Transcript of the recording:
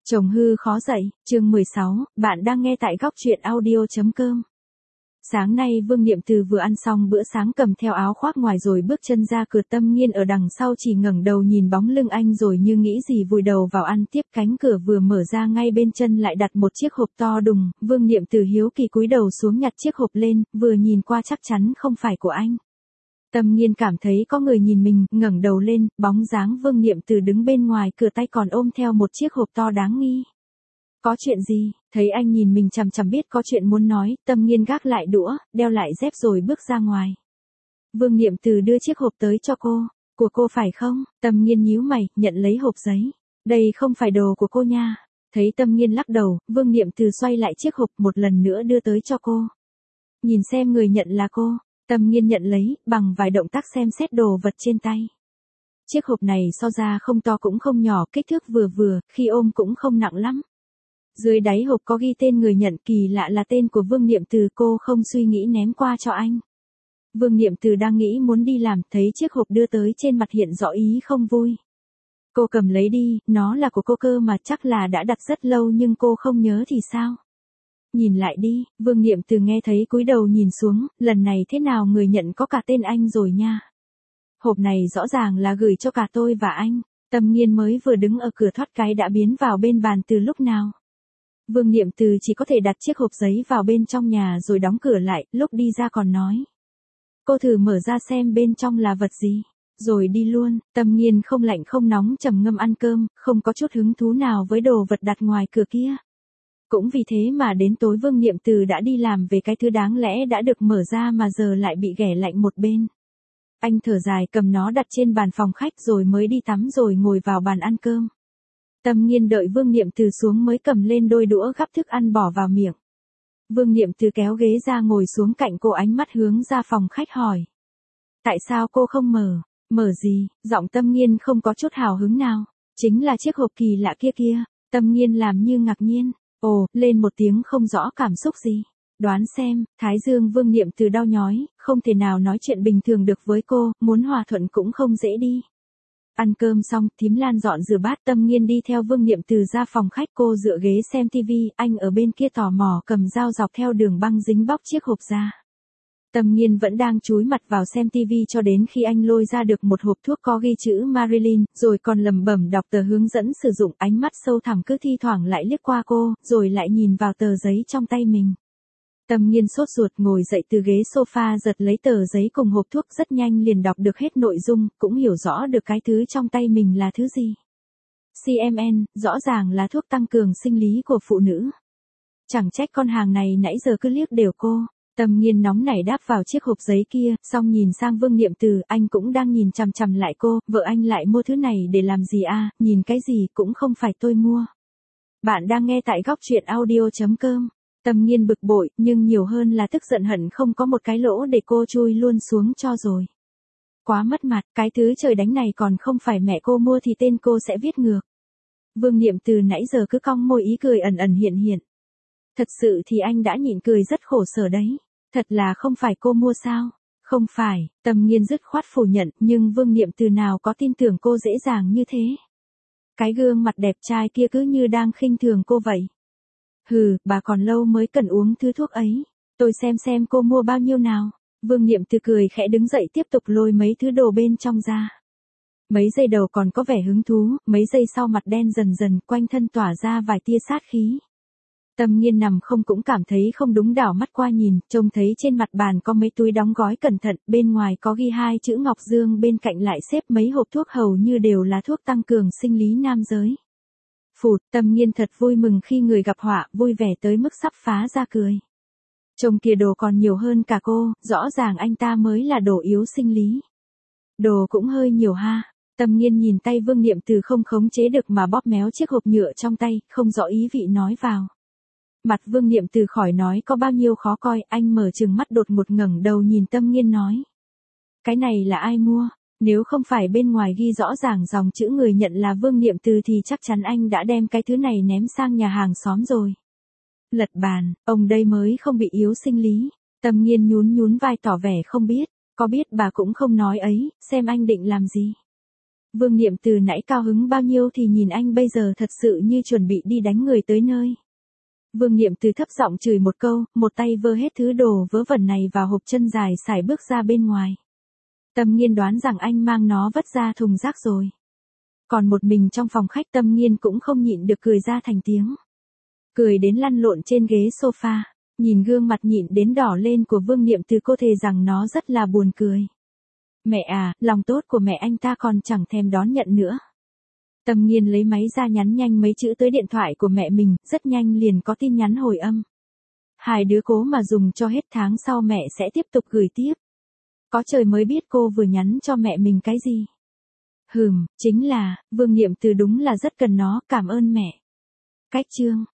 Chồng hư khó dậy, chương 16, bạn đang nghe tại góc truyện audio.com. Sáng nay Vương Niệm Từ vừa ăn xong bữa sáng cầm theo áo khoác ngoài rồi bước chân ra cửa. Tâm Nghiên ở đằng sau chỉ ngẩng đầu nhìn bóng lưng anh rồi như nghĩ gì vùi đầu vào ăn tiếp. Cánh cửa vừa mở ra ngay bên chân lại đặt một chiếc hộp to đùng. Vương Niệm Từ hiếu kỳ cúi đầu xuống nhặt chiếc hộp lên, vừa nhìn qua chắc chắn không phải của anh. Tâm Nghiên cảm thấy có người nhìn mình, ngẩng đầu lên, bóng dáng Vương Niệm Từ đứng bên ngoài cửa tay còn ôm theo một chiếc hộp to đáng nghi. Có chuyện gì? Thấy anh nhìn mình chằm chằm biết có chuyện muốn nói, Tâm Nghiên gác lại đũa, đeo lại dép rồi bước ra ngoài. Vương Niệm Từ đưa chiếc hộp tới cho cô. Của cô phải không? Tâm Nghiên nhíu mày, nhận lấy hộp giấy. Đây không phải đồ của cô nha. Thấy Tâm Nghiên lắc đầu, Vương Niệm Từ xoay lại chiếc hộp một lần nữa đưa tới cho cô. Nhìn xem người nhận là cô. Tâm Nghiên nhận lấy, bằng vài động tác xem xét đồ vật trên tay. Chiếc hộp này so ra không to cũng không nhỏ, kích thước vừa vừa, khi ôm cũng không nặng lắm. Dưới đáy hộp có ghi tên người nhận, kỳ lạ là tên của Vương Niệm Từ. Cô không suy nghĩ ném qua cho anh. Vương Niệm Từ đang nghĩ muốn đi làm, thấy chiếc hộp đưa tới trên mặt hiện rõ ý không vui. Cô cầm lấy đi, nó là của cô cơ mà, chắc là đã đặt rất lâu nhưng cô không nhớ thì sao? Nhìn lại đi. Vương Niệm Từ nghe thấy cúi đầu nhìn xuống, lần này thế nào người nhận có cả tên anh rồi nha. Hộp này rõ ràng là gửi cho cả tôi và anh. Tâm Nghiên mới vừa đứng ở cửa thoát cái đã biến vào bên bàn từ lúc nào. Vương Niệm Từ chỉ có thể đặt chiếc hộp giấy vào bên trong nhà rồi đóng cửa lại, lúc đi ra còn nói. Cô thử mở ra xem bên trong là vật gì, rồi đi luôn. Tâm Nghiên không lạnh không nóng trầm ngâm ăn cơm, không có chút hứng thú nào với đồ vật đặt ngoài cửa kia. Cũng vì thế mà đến tối Vương Niệm Từ đã đi làm về cái thứ đáng lẽ đã được mở ra mà giờ lại bị ghẻ lạnh một bên. Anh thở dài cầm nó đặt trên bàn phòng khách rồi mới đi tắm rồi ngồi vào bàn ăn cơm. Tâm Nghiên đợi Vương Niệm Từ xuống mới cầm lên đôi đũa gắp thức ăn bỏ vào miệng. Vương Niệm Từ kéo ghế ra ngồi xuống cạnh cô, ánh mắt hướng ra phòng khách hỏi. Tại sao cô không mở? Mở gì? Giọng Tâm Nghiên không có chút hào hứng nào. Chính là chiếc hộp kỳ lạ kia kia. Tâm Nghiên làm như ngạc nhiên. Ồ, lên một tiếng không rõ cảm xúc gì. Đoán xem, thái dương Vương Niệm Từ đau nhói, không thể nào nói chuyện bình thường được với cô, muốn hòa thuận cũng không dễ đi. Ăn cơm xong, thím Lan dọn rửa bát. Tâm Nghiên đi theo Vương Niệm Từ ra phòng khách, cô dựa ghế xem tivi, anh ở bên kia tò mò cầm dao dọc theo đường băng dính bóc chiếc hộp ra. Tâm Nghiên vẫn đang chúi mặt vào xem tivi cho đến khi anh lôi ra được một hộp thuốc có ghi chữ Marilyn, rồi còn lẩm bẩm đọc tờ hướng dẫn sử dụng, ánh mắt sâu thẳm cứ thi thoảng lại liếc qua cô, rồi lại nhìn vào tờ giấy trong tay mình. Tâm Nghiên sốt ruột ngồi dậy từ ghế sofa giật lấy tờ giấy cùng hộp thuốc, rất nhanh liền đọc được hết nội dung, cũng hiểu rõ được cái thứ trong tay mình là thứ gì. CMN, rõ ràng là thuốc tăng cường sinh lý của phụ nữ. Chẳng trách con hàng này nãy giờ cứ liếc đều cô. Tâm Nghiên nóng nảy đáp vào chiếc hộp giấy kia, xong nhìn sang Vương Niệm Từ, anh cũng đang nhìn chằm chằm lại cô, vợ anh lại mua thứ này để làm gì à, nhìn cái gì cũng không phải tôi mua. Bạn đang nghe tại góc truyện audio.com. Tâm Nghiên bực bội, nhưng nhiều hơn là tức giận hận không có một cái lỗ để cô chui luôn xuống cho rồi. Quá mất mặt, cái thứ trời đánh này còn không phải mẹ cô mua thì tên cô sẽ viết ngược. Vương Niệm Từ nãy giờ cứ cong môi, ý cười ẩn ẩn hiện hiện. Thật sự thì anh đã nhịn cười rất khổ sở đấy. Thật là không phải cô mua sao? Không phải. Tâm Nghiên dứt khoát phủ nhận, nhưng Vương Niệm Từ nào có tin tưởng cô dễ dàng như thế. Cái gương mặt đẹp trai kia cứ như đang khinh thường cô vậy. Hừ, bà còn lâu mới cần uống thứ thuốc ấy. Tôi xem cô mua bao nhiêu nào. Vương Niệm Từ cười khẽ đứng dậy tiếp tục lôi mấy thứ đồ bên trong ra. Mấy giây đầu còn có vẻ hứng thú, mấy giây sau mặt đen dần dần, quanh thân tỏa ra vài tia sát khí. Tâm Nghiên nằm không cũng cảm thấy không đúng, đảo mắt qua nhìn, trông thấy trên mặt bàn có mấy túi đóng gói cẩn thận, bên ngoài có ghi 2 chữ Ngọc Dương, bên cạnh lại xếp mấy hộp thuốc hầu như đều là thuốc tăng cường sinh lý nam giới. Phụt, Tâm Nghiên thật vui mừng khi người gặp họa, vui vẻ tới mức sắp phá ra cười. Trông kìa, đồ còn nhiều hơn cả cô, rõ ràng anh ta mới là đồ yếu sinh lý. Đồ cũng hơi nhiều ha. Tâm Nghiên nhìn tay Vương Niệm Từ không khống chế được mà bóp méo chiếc hộp nhựa trong tay, không rõ ý vị nói vào. Mặt Vương Niệm Từ khỏi nói có bao nhiêu khó coi, anh mở trừng mắt đột ngột ngẩng đầu nhìn Tâm Nghiên nói. Cái này là ai mua? Nếu không phải bên ngoài ghi rõ ràng dòng chữ người nhận là Vương Niệm Từ thì chắc chắn anh đã đem cái thứ này ném sang nhà hàng xóm rồi. Lật bàn, ông đây mới không bị yếu sinh lý. Tâm Nghiên nhún vai tỏ vẻ không biết, có biết bà cũng không nói ấy, xem anh định làm gì. Vương Niệm Từ nãy cao hứng bao nhiêu thì nhìn anh bây giờ thật sự như chuẩn bị đi đánh người tới nơi. Vương Niệm Từ thấp giọng chửi một câu, một tay vơ hết thứ đồ vớ vẩn này vào hộp chân dài sải bước ra bên ngoài. Tâm Nghiên đoán rằng anh mang nó vứt ra thùng rác rồi. Còn một mình trong phòng khách Tâm Nghiên cũng không nhịn được cười ra thành tiếng. Cười đến lăn lộn trên ghế sofa, nhìn gương mặt nhịn đến đỏ lên của Vương Niệm Từ cô thề rằng nó rất là buồn cười. Mẹ à, lòng tốt của mẹ anh ta còn chẳng thèm đón nhận nữa. Tâm Nghiên lấy máy ra nhắn nhanh mấy chữ tới điện thoại của mẹ mình, rất nhanh liền có tin nhắn hồi âm. Hai đứa cố mà dùng cho hết tháng sau mẹ sẽ tiếp tục gửi tiếp. Có trời mới biết cô vừa nhắn cho mẹ mình cái gì. Chính là, Vương Niệm Từ đúng là rất cần nó, cảm ơn mẹ. Cách chương